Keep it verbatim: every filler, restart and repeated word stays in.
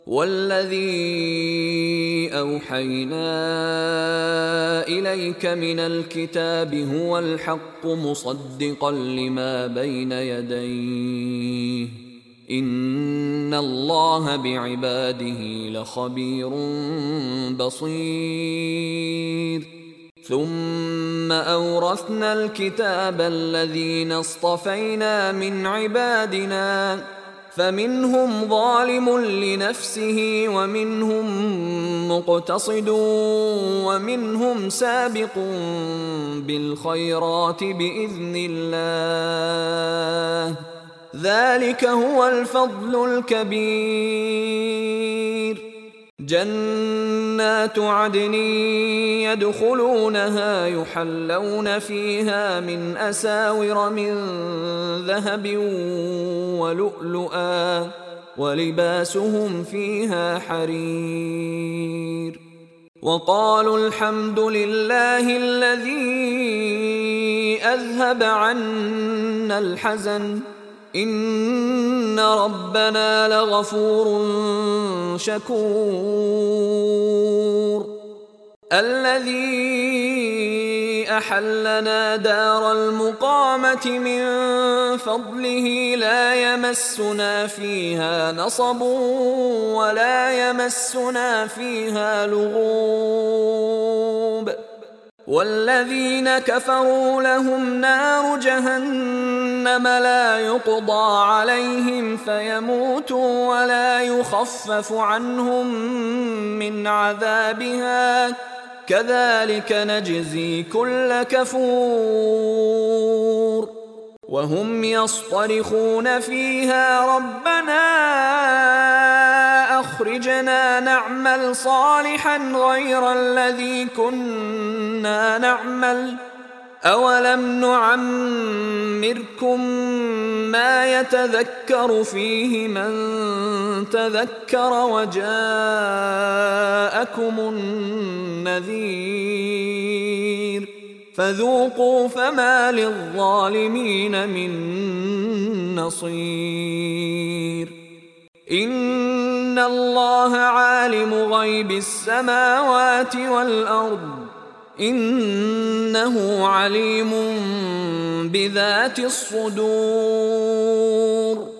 والذي أوحينا إليك من الكتاب هو الحق مصدقا لما بين يديه إن الله بعباده لخبير بصير. ثم أورثنا الكتاب الذين اصطفينا من عبادنا فمنهم ظالم لنفسه ومنهم مقتصد ومنهم سابق بالخيرات بإذن الله ذلك هو الفضل الكبير. جنات عدن يدخلونها يحلون فيها من أساور من ذهب ولؤلؤا ولباسهم فيها حرير. وقالوا الحمد لله الذي أذهب عنا الحزن إن ربنا لغفور شكور. الذي أحلنا دار المقامة من فضله لا يمسنا فيها نصب ولا يمسنا فيها لغوب. والذين كفروا لهم نار جهنم لا يقضى عليهم فيموتوا ولا يخفف عنهم من عذابها كذلك نجزي كل كفور. وهم يصطرخون فيها ربنا أخرجنا نعمل صالحا غير الذي كنا نعمل أولم نعمركم ما يتذكر فيه من تذكر وجاءكم النذير فذوقوا فما للظالمين من نصير. إن الله عالم غيب السماوات والأرض إنه عليم بذات الصدور.